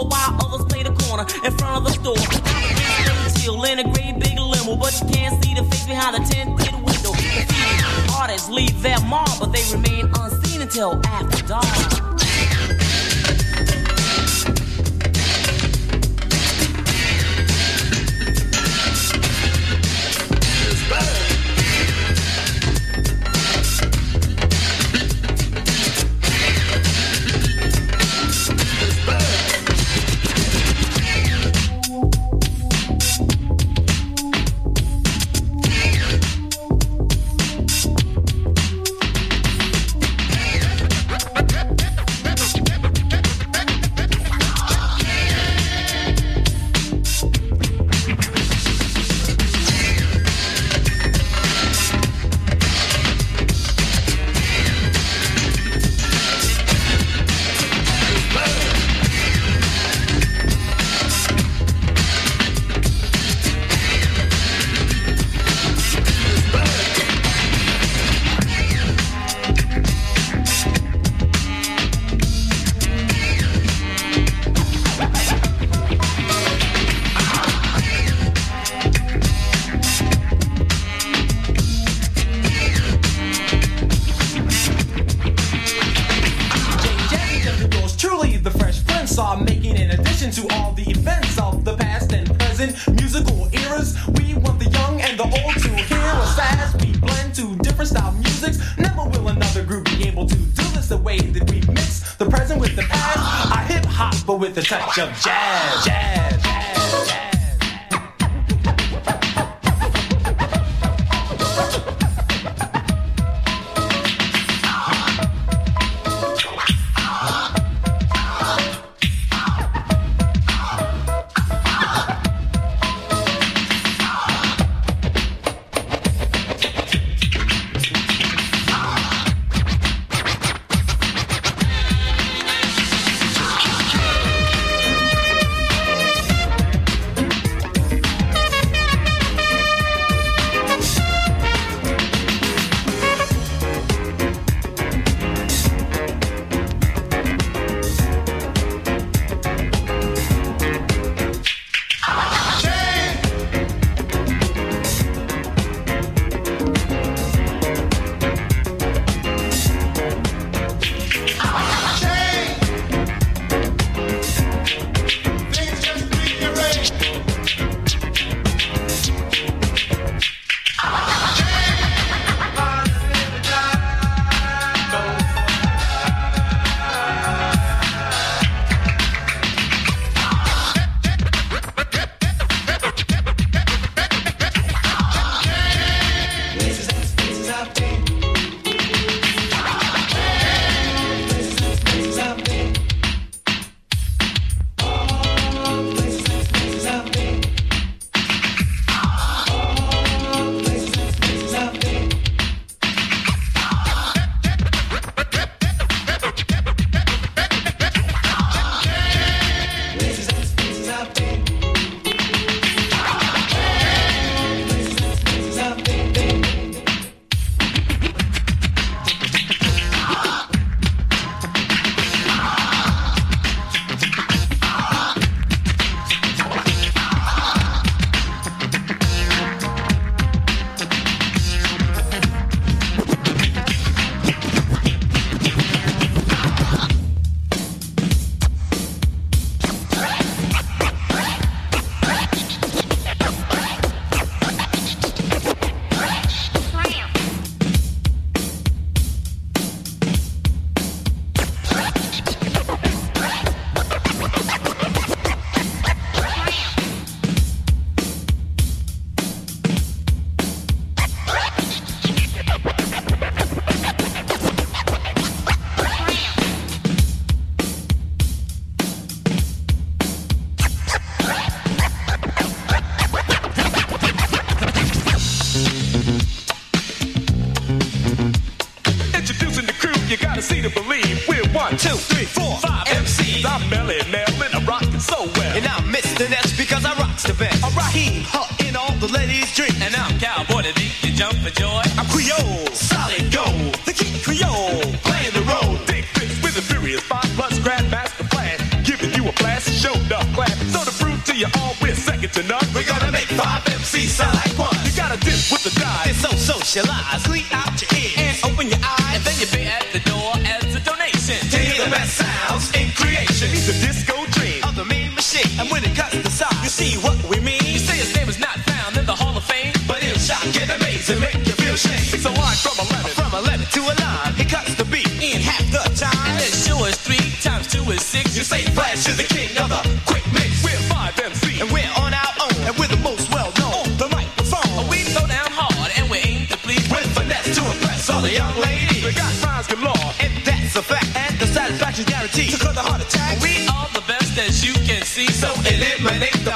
floor while others play the corner in front of the store. Chill in a great big limo, but you can't see the face behind the tinted window. The artists leave their mark, but they remain unseen until after dark. With a touch of jazz, jazz, jazz, jazz. to see to believe. We're 1, 2, 3, 4, 5 MCs. I'm Melly Melvin, I'm rocking so well. And I'm Mr. Ness because I rocks the best. I'm Raheem, in all the ladies' dreams. And I'm Cowboy, the deep, you jump for joy. I'm Creole, solid gold. the key Creole, playing the role. Big Fish with a furious 5+ Grandmaster Flash, giving you a blast show. to none. We're gonna make 5 MCs sound like one. You gotta dip with the dive. It's so socialized. Clean out your ears And open your eyes, and then you pay at the door as a donation. to hear the best sounds in creation. It's a disco dream. Of the mean machine. And when it cuts the size, you see what we mean. You say his name is not found in the Hall of Fame, But it'll shock and amaze and make you feel shame. It's a line from 11. From 11 to a line, he cuts the beat in half the time. and then sure is 3 times 2 is 6. You say Flash is the king of the quick mix. We're 5 MCs. And we're on our own, and we're the most well known. The microphone, We throw down hard and we aim to please. with finesse to impress all the young ladies. We got rhymes galore. And that's a fact, and the satisfaction's guaranteed. To cut the heart attack, We are the best as you can see. so eliminate the